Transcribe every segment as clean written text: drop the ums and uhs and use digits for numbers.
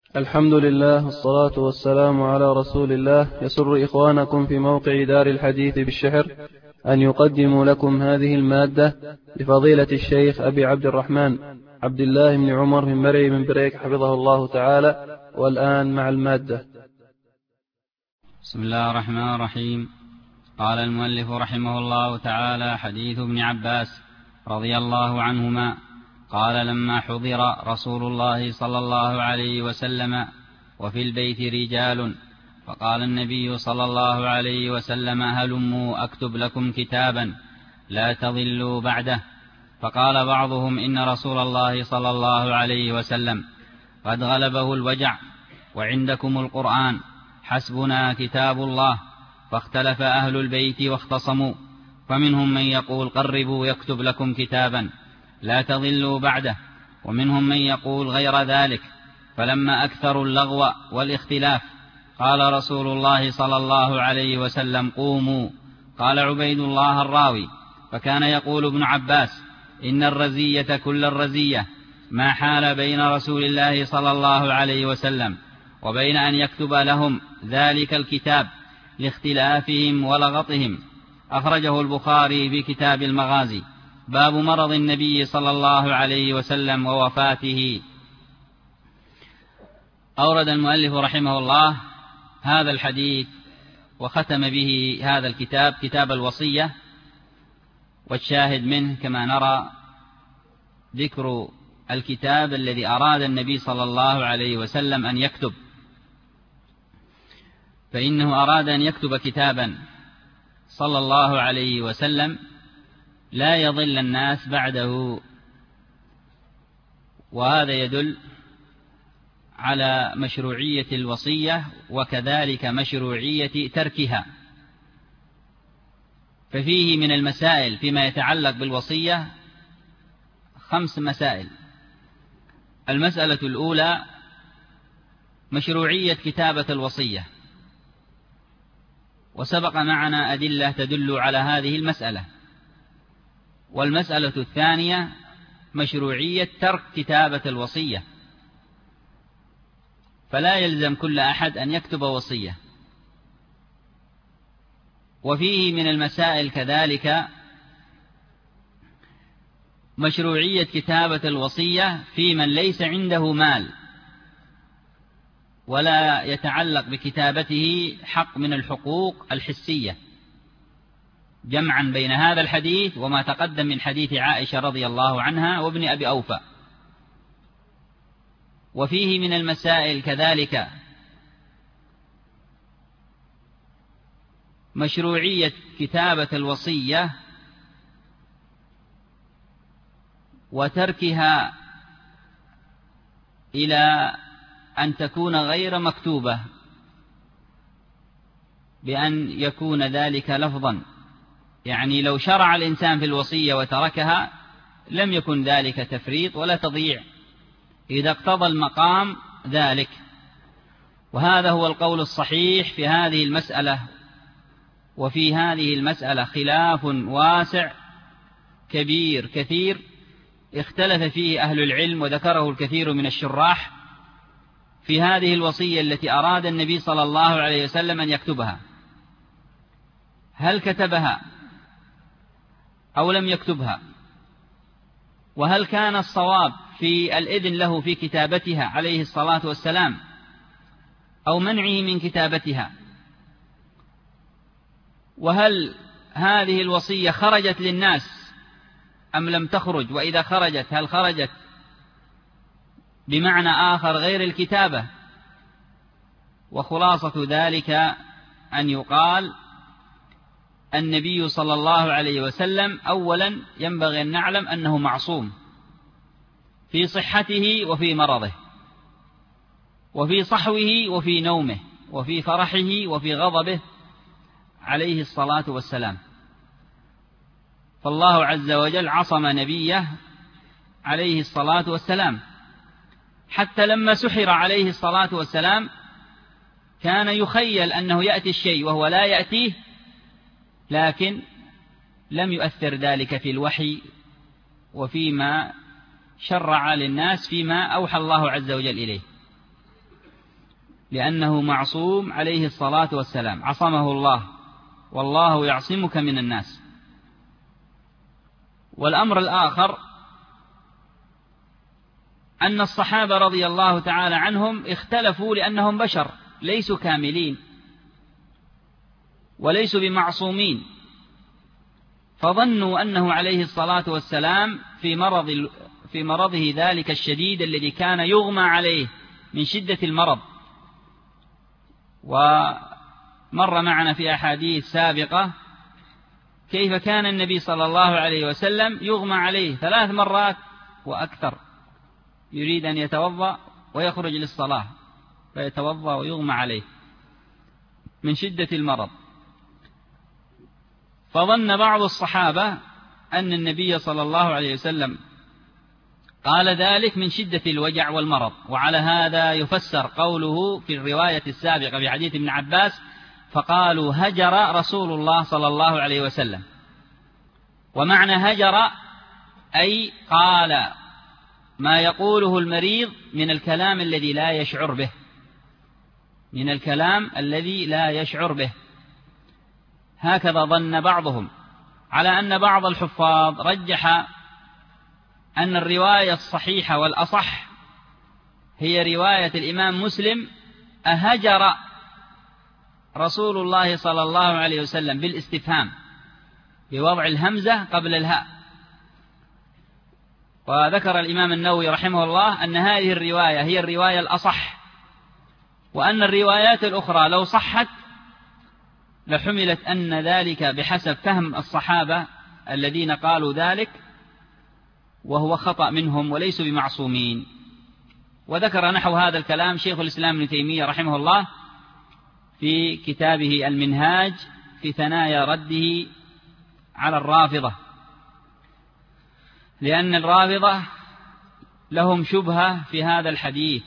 الحمد لله والصلاة والسلام على رسول الله. يسر إخوانكم في موقع دار الحديث بالشحر أن يقدموا لكم هذه المادة لفضيلة الشيخ أبي عبد الرحمن عبد الله بن عمر بن مري بن بريك حفظه الله تعالى. والآن مع المادة. بسم الله الرحمن الرحيم. قال المؤلف رحمه الله تعالى: حديث ابن عباس رضي الله عنهما قال: لما حضر رسول الله صلى الله عليه وسلم وفي البيت رجال، فقال النبي صلى الله عليه وسلم: هلموا أكتب لكم كتابا لا تضلوا بعده. فقال بعضهم: إن رسول الله صلى الله عليه وسلم قد غلبه الوجع وعندكم القرآن، حسبنا كتاب الله. فاختلف أهل البيت واختصموا، فمنهم من يقول: قربوا يكتب لكم كتابا لا تضلوا بعده، ومنهم من يقول غير ذلك. فلما أكثروا اللغو والاختلاف قال رسول الله صلى الله عليه وسلم: قوموا. قال عبيد الله الراوي: فكان يقول ابن عباس: إن الرزية كل الرزية ما حال بين رسول الله صلى الله عليه وسلم وبين أن يكتب لهم ذلك الكتاب لاختلافهم ولغطهم. أخرجه البخاري في كتاب المغازي، باب مرض النبي صلى الله عليه وسلم ووفاته. أورد المؤلف رحمه الله هذا الحديث وختم به هذا الكتاب، كتاب الوصية، والشاهد منه كما نرى ذكر الكتاب الذي أراد النبي صلى الله عليه وسلم أن يكتب، فإنه أراد أن يكتب كتابا صلى الله عليه وسلم لا يضل الناس بعده، وهذا يدل على مشروعية الوصية وكذلك مشروعية تركها. ففيه من المسائل فيما يتعلق بالوصية 5 مسائل. المسألة الأولى مشروعية كتابة الوصية، وسبق معنا أدلة تدل على هذه المسألة. والمسألة الثانية مشروعية ترك كتابة الوصية، فلا يلزم كل أحد أن يكتب وصية. وفيه من المسائل كذلك مشروعية كتابة الوصية في من ليس عنده مال ولا يتعلق بكتابته حق من الحقوق الحسية، جمعا بين هذا الحديث وما تقدم من حديث عائشة رضي الله عنها وابن أبي أوفى. وفيه من المسائل كذلك مشروعية كتابة الوصية وتركها إلى أن تكون غير مكتوبة، بأن يكون ذلك لفظا، يعني لو شرع الإنسان في الوصية وتركها لم يكن ذلك تفريط ولا تضييع إذا اقتضى المقام ذلك. وهذا هو القول الصحيح في هذه المسألة. وفي هذه المسألة خلاف واسع كبير كثير اختلف فيه أهل العلم، وذكره الكثير من الشراح في هذه الوصية التي أراد النبي صلى الله عليه وسلم أن يكتبها. هل كتبها أو لم يكتبها؟ وهل كان الصواب في الإذن له في كتابتها عليه الصلاة والسلام أو منعه من كتابتها؟ وهل هذه الوصية خرجت للناس أم لم تخرج؟ وإذا خرجت هل خرجت بمعنى آخر غير الكتابة؟ وخلاصة ذلك أن يقال النبي صلى الله عليه وسلم أولا ينبغي أن نعلم أنه معصوم في صحته وفي مرضه، وفي صحوه وفي نومه، وفي فرحه وفي غضبه عليه الصلاة والسلام. فالله عز وجل عصم نبيه عليه الصلاة والسلام، حتى لما سحر عليه الصلاة والسلام كان يخيل أنه يأتي الشيء وهو لا يأتيه، لكن لم يؤثر ذلك في الوحي وفيما شرع للناس فيما أوحى الله عز وجل إليه. لأنه معصوم عليه الصلاة والسلام، عصمه الله، والله يعصمك من الناس. والأمر الآخر أن الصحابة رضي الله تعالى عنهم اختلفوا لأنهم بشر ليسوا كاملين وليسوا بمعصومين، فظنوا أنه عليه الصلاة والسلام في مرضه ذلك الشديد الذي كان يغمى عليه من شدة المرض. ومر معنا في أحاديث سابقة كيف كان النبي صلى الله عليه وسلم يغمى عليه 3 مرات وأكثر، يريد أن يتوضأ ويخرج للصلاة فيتوضأ ويغمى عليه من شدة المرض. فظن بعض الصحابة أن النبي صلى الله عليه وسلم قال ذلك من شدة الوجع والمرض، وعلى هذا يفسر قوله في الرواية السابقة في حديث ابن عباس: فقالوا هجر رسول الله صلى الله عليه وسلم. ومعنى هجر أي قال ما يقوله المريض من الكلام الذي لا يشعر به، من الكلام الذي لا يشعر به. هكذا ظن بعضهم، على أن بعض الحفاظ رجح أن الرواية الصحيحة والأصح هي رواية الإمام مسلم: أهجر رسول الله صلى الله عليه وسلم، بالاستفهام بوضع الهمزة قبل الهاء. وذكر الإمام النووي رحمه الله أن هذه الرواية هي الرواية الأصح، وأن الروايات الأخرى لو صحت لحملت أن ذلك بحسب فهم الصحابة الذين قالوا ذلك، وهو خطأ منهم وليسوا بمعصومين. وذكر نحو هذا الكلام شيخ الإسلام ابن تيمية رحمه الله في كتابه المنهاج في ثنايا رده على الرافضة، لأن الرافضة لهم شبهة في هذا الحديث.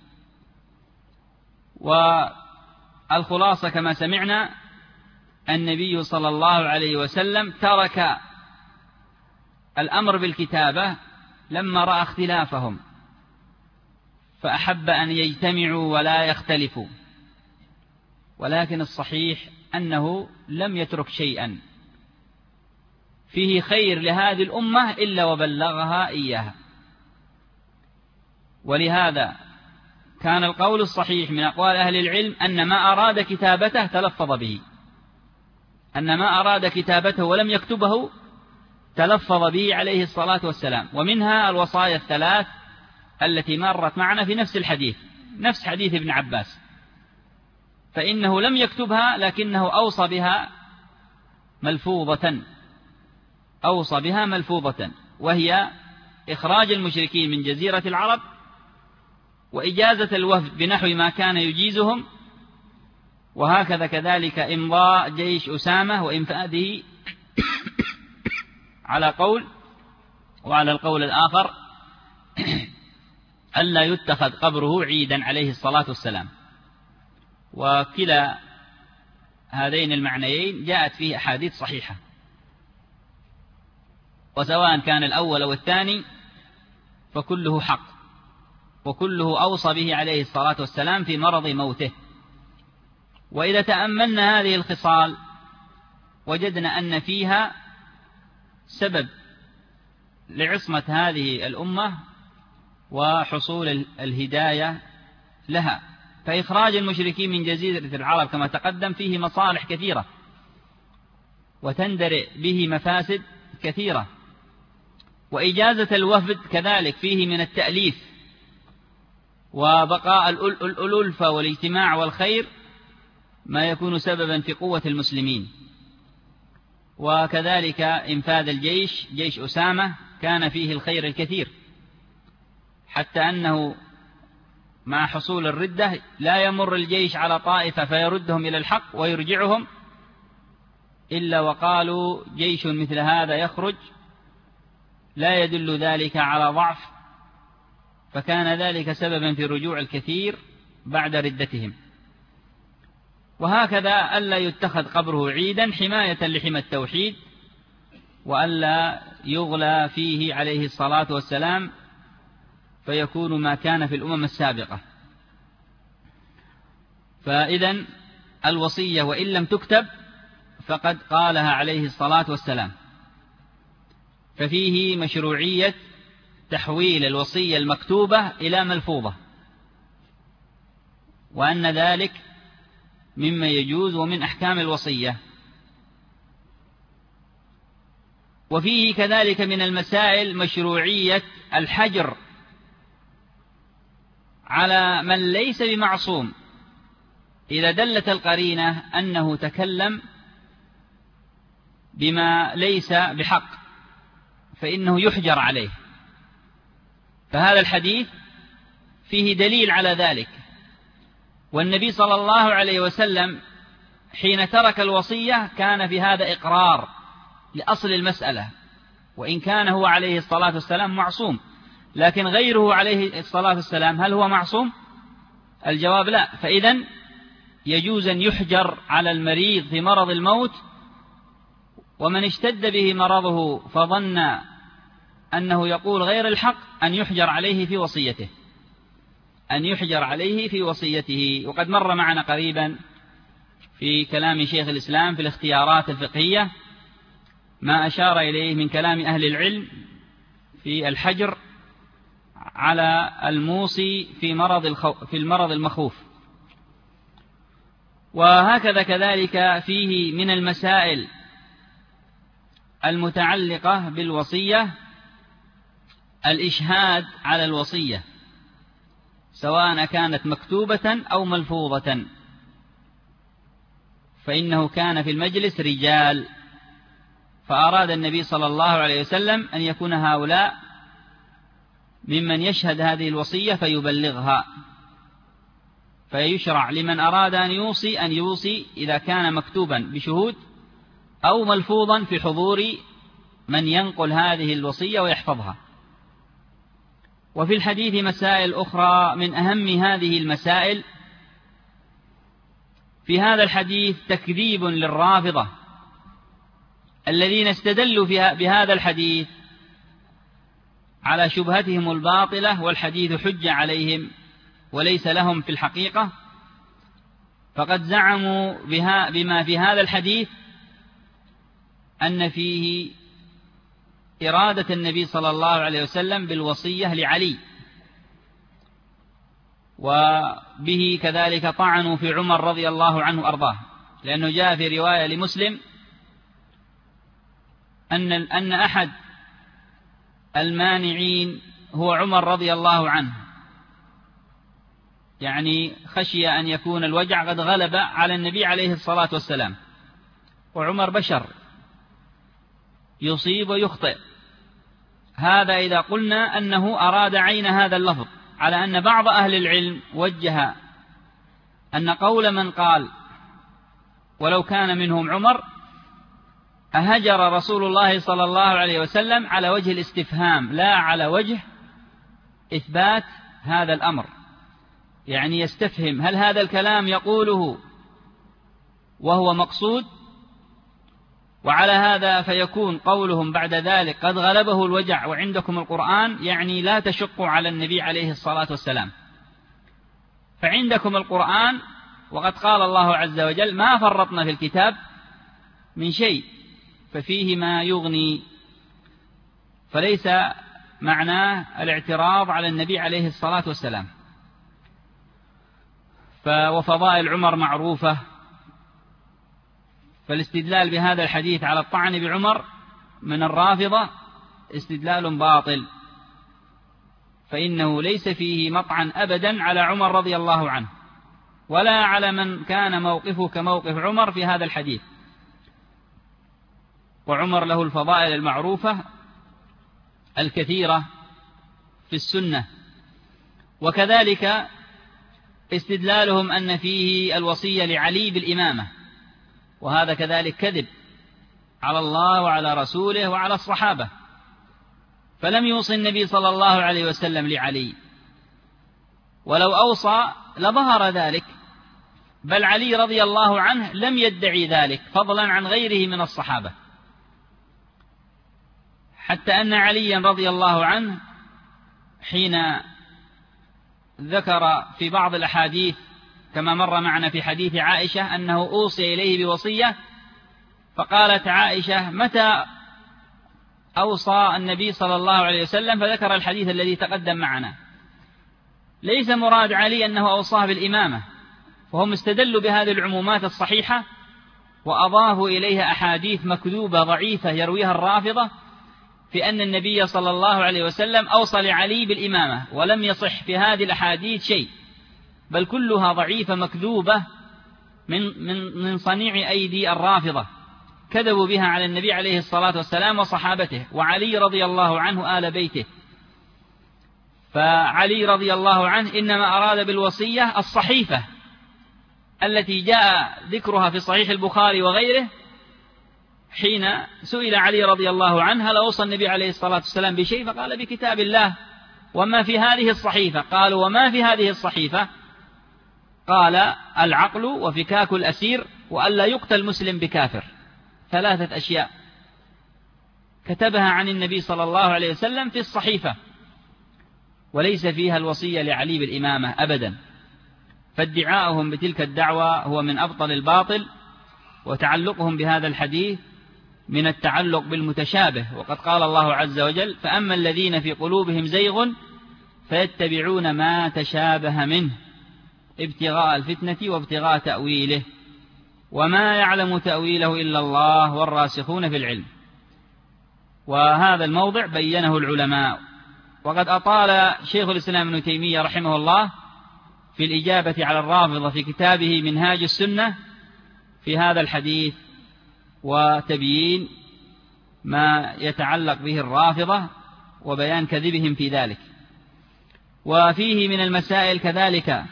والخلاصة كما سمعنا النبي صلى الله عليه وسلم ترك الأمر بالكتابة لما رأى اختلافهم، فأحب أن يجتمعوا ولا يختلفوا. ولكن الصحيح أنه لم يترك شيئا فيه خير لهذه الأمة إلا وبلغها إياها. ولهذا كان القول الصحيح من أقوال أهل العلم أن ما أراد كتابته تلفظ به، أن ما أراد كتابته ولم يكتبه تلفظ به عليه الصلاة والسلام. ومنها الوصايا الثلاث التي مرت معنا في نفس الحديث، نفس حديث ابن عباس، فإنه لم يكتبها لكنه أوصى بها ملفوظة، أوصى بها ملفوظة، وهي إخراج المشركين من جزيرة العرب، وإجازة الوفد بنحو ما كان يجيزهم، وهكذا كذلك إمضاء جيش أسامة وإنفاذه على قول. وعلى القول الآخر ألا يتخذ قبره عيدا عليه الصلاة والسلام. وكلا هذين المعنيين جاءت فيه أحاديث صحيحة، وسواء كان الأول أو الثاني فكله حق، وكله أوصى به عليه الصلاة والسلام في مرض موته. وإذا تأملنا هذه الخصال وجدنا أن فيها سبب لعصمة هذه الأمة وحصول الهداية لها. فإخراج المشركين من جزيرة العرب كما تقدم فيه مصالح كثيرة وتندرئ به مفاسد كثيرة، وإجازة الوفد كذلك فيه من التأليف وبقاء الألفة والاجتماع والخير ما يكون سببا في قوة المسلمين. وكذلك إنفاذ الجيش، جيش أسامة، كان فيه الخير الكثير، حتى أنه مع حصول الردة لا يمر الجيش على طائفة فيردهم إلى الحق ويرجعهم إلا وقالوا جيش مثل هذا يخرج، لا يدل ذلك على ضعف، فكان ذلك سببا في رجوع الكثير بعد ردتهم. وهكذا ألا يتخذ قبره عيدا حماية لحمى التوحيد، وألا يغلى فيه عليه الصلاة والسلام فيكون ما كان في الأمم السابقة. فإذن الوصية وإن لم تكتب فقد قالها عليه الصلاة والسلام، ففيه مشروعية تحويل الوصية المكتوبة إلى ملفوظة، وأن ذلك مما يجوز ومن أحكام الوصية. وفيه كذلك من المسائل مشروعية الحجر على من ليس بمعصوم إذا دلت القرينة أنه تكلم بما ليس بحق فإنه يحجر عليه. فهذا الحديث فيه دليل على ذلك، والنبي صلى الله عليه وسلم حين ترك الوصية كان في هذا إقرار لأصل المسألة، وإن كان هو عليه الصلاة والسلام معصوم، لكن غيره عليه الصلاة والسلام هل هو معصوم؟ الجواب لا. فإذن يجوز أن يحجر على المريض في مرض الموت، ومن اشتد به مرضه فظن أنه يقول غير الحق أن يحجر عليه في وصيته، أن يحجر عليه في وصيته. وقد مر معنا قريبا في كلام شيخ الإسلام في الاختيارات الفقهية ما أشار إليه من كلام أهل العلم في الحجر على الموصي في المرض المخوف. وهكذا كذلك فيه من المسائل المتعلقة بالوصية الإشهاد على الوصية سواء كانت مكتوبة أو ملفوظة، فإنه كان في المجلس رجال، فأراد النبي صلى الله عليه وسلم أن يكون هؤلاء ممن يشهد هذه الوصية فيبلغها، فيشرع لمن أراد أن يوصي إذا كان مكتوبا بشهود أو ملفوظا في حضور من ينقل هذه الوصية ويحفظها. وفي الحديث مسائل أخرى، من أهم هذه المسائل في هذا الحديث تكذيب للرافضة الذين استدلوا بهذا الحديث على شبهتهم الباطلة، والحديث حجة عليهم وليس لهم في الحقيقة. فقد زعموا بما في هذا الحديث أن فيه إرادة النبي صلى الله عليه وسلم بالوصية لعلي، وبه كذلك طعنوا في عمر رضي الله عنه أرضاه، لأنه جاء في رواية لمسلم أن أحد المانعين هو عمر رضي الله عنه، يعني خشي أن يكون الوجع قد غلب على النبي عليه الصلاة والسلام، وعمر بشر يصيب ويخطئ. هذا إذا قلنا أنه أراد عين هذا اللفظ، على أن بعض أهل العلم وجه أن قول من قال ولو كان منهم عمر أهجر رسول الله صلى الله عليه وسلم على وجه الاستفهام لا على وجه إثبات هذا الأمر، يعني يستفهم هل هذا الكلام يقوله وهو مقصود، وعلى هذا فيكون قولهم بعد ذلك قد غلبه الوجع وعندكم القرآن، يعني لا تشقوا على النبي عليه الصلاة والسلام، فعندكم القرآن وقد قال الله عز وجل ما فرطنا في الكتاب من شيء، ففيه ما يغني، فليس معناه الاعتراض على النبي عليه الصلاة والسلام. وفضائل عمر معروفة، فالاستدلال بهذا الحديث على الطعن بعمر من الرافضة استدلال باطل، فإنه ليس فيه مطعن أبدا على عمر رضي الله عنه ولا على من كان موقفه كموقف عمر في هذا الحديث. وعمر له الفضائل المعروفة الكثيرة في السنة. وكذلك استدلالهم أن فيه الوصية لعلي بالإمامة، وهذا كذلك كذب على الله وعلى رسوله وعلى الصحابة، فلم يوصي النبي صلى الله عليه وسلم لعلي، ولو أوصى لظهر ذلك، بل علي رضي الله عنه لم يدعي ذلك فضلا عن غيره من الصحابة، حتى أن عليا رضي الله عنه حين ذكر في بعض الأحاديث كما مر معنا في حديث عائشة أنه أوصي إليه بوصية، فقالت عائشة: متى أوصى النبي صلى الله عليه وسلم؟ فذكر الحديث الذي تقدم معنا. ليس مراد علي أنه أوصاه بالإمامة، فهم استدلوا بهذه العمومات الصحيحة وأضافوا إليها أحاديث مكذوبة ضعيفة يرويها الرافضة في أن النبي صلى الله عليه وسلم أوصى لعلي بالإمامة، ولم يصح في هذه الأحاديث شيء، بل كلها ضعيفة مكذوبة من صنيع أيدي الرافضة، كذبوا بها على النبي عليه الصلاة والسلام وصحابته وعلي رضي الله عنه آل بيته. فعلي رضي الله عنه إنما أراد بالوصية الصحيفة التي جاء ذكرها في صحيح البخاري وغيره، حين سئل علي رضي الله عنه: هل أوصى النبي عليه الصلاة والسلام بشيء؟ فقال: بكتاب الله وما في هذه الصحيفة. قالوا: وما في هذه الصحيفة؟ قال: العقل وفكاك الأسير وألا يقتل مسلم بكافر. 3 أشياء كتبها عن النبي صلى الله عليه وسلم في الصحيفة، وليس فيها الوصية لعلي بالإمامة أبدا. فادعاؤهم بتلك الدعوة هو من أبطل الباطل، وتعلقهم بهذا الحديث من التعلق بالمتشابه. وقد قال الله عز وجل: فأما الذين في قلوبهم زيغ فيتبعون ما تشابه منه ابتغاء الفتنة وابتغاء تأويله وما يعلم تأويله إلا الله والراسخون في العلم. وهذا الموضع بينه العلماء. وقد أطال شيخ الإسلام ابن تيمية رحمه الله في الإجابة على الرافضة في كتابه منهاج السنة في هذا الحديث، وتبيين ما يتعلق به الرافضة وبيان كذبهم في ذلك. وفيه من المسائل كذلك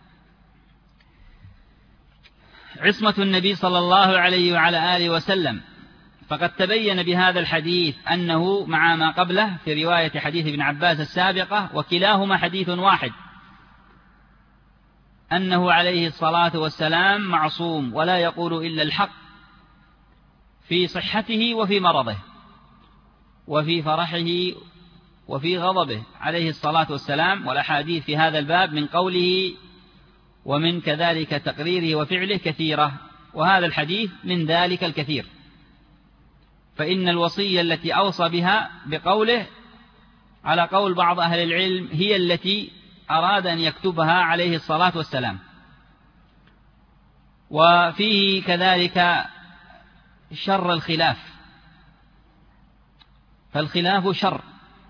عصمة النبي صلى الله عليه وعلى آله وسلم، فقد تبين بهذا الحديث أنه مع ما قبله في رواية حديث ابن عباس السابقة، وكلاهما حديث واحد، أنه عليه الصلاة والسلام معصوم ولا يقول إلا الحق في صحته وفي مرضه وفي فرحه وفي غضبه عليه الصلاة والسلام. والأحاديث في هذا الباب من قوله ومن كذلك تقريره وفعله كثيرة، وهذا الحديث من ذلك الكثير. فإن الوصية التي أوصى بها بقوله على قول بعض أهل العلم هي التي أراد أن يكتبها عليه الصلاة والسلام. وفيه كذلك شر الخلاف، فالخلاف شر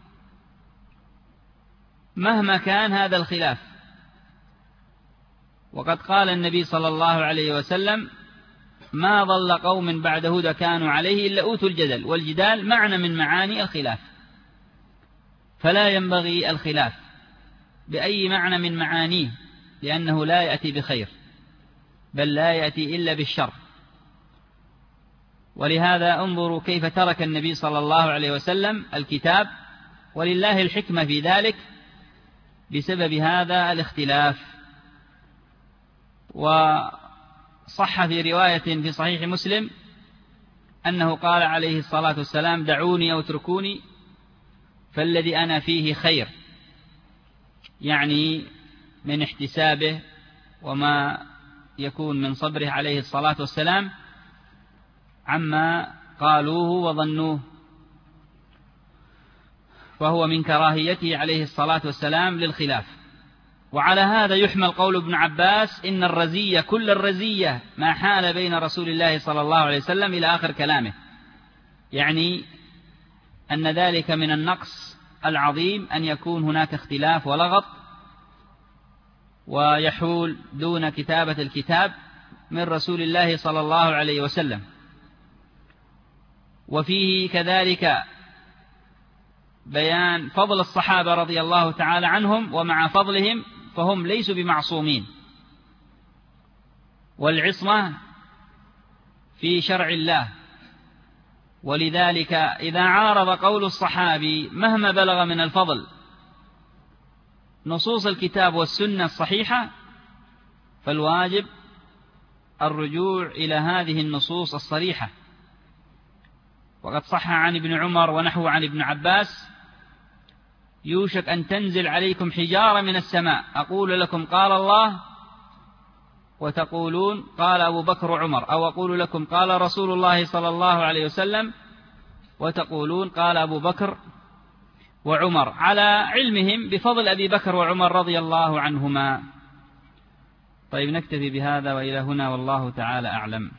مهما كان هذا الخلاف. وقد قال النبي صلى الله عليه وسلم: ما ضل قوم بعد هدى كانوا عليه إلا أوتوا الجدل. والجدال معنى من معاني الخلاف، فلا ينبغي الخلاف بأي معنى من معانيه، لأنه لا يأتي بخير بل لا يأتي إلا بالشر. ولهذا انظروا كيف ترك النبي صلى الله عليه وسلم الكتاب، ولله الحكمة في ذلك بسبب هذا الاختلاف. وصح في رواية في صحيح مسلم أنه قال عليه الصلاة والسلام: دعوني أو اتركوني فالذي أنا فيه خير، يعني من احتسابه وما يكون من صبره عليه الصلاة والسلام عما قالوه وظنوه، فهو من كراهيته عليه الصلاة والسلام للخلاف. وعلى هذا يحمل قول ابن عباس: إن الرزية كل الرزية ما حال بين رسول الله صلى الله عليه وسلم إلى آخر كلامه، يعني أن ذلك من النقص العظيم أن يكون هناك اختلاف ولغط ويحول دون كتابة الكتاب من رسول الله صلى الله عليه وسلم. وفيه كذلك بيان فضل الصحابة رضي الله تعالى عنهم، ومع فضلهم فهم ليسوا بمعصومين، والعصمة في شرع الله. ولذلك إذا عارض قول الصحابي مهما بلغ من الفضل نصوص الكتاب والسنة الصحيحة، فالواجب الرجوع إلى هذه النصوص الصريحة. وقد صح عن ابن عمر ونحو عن ابن عباس: يوشك أن تنزل عليكم حجارة من السماء أقول لكم قال الله وتقولون قال أبو بكر وعمر، أو أقول لكم قال رسول الله صلى الله عليه وسلم وتقولون قال أبو بكر وعمر، على علمهم بفضل أبي بكر وعمر رضي الله عنهما. طيب نكتفي بهذا وإلى هنا، والله تعالى أعلم.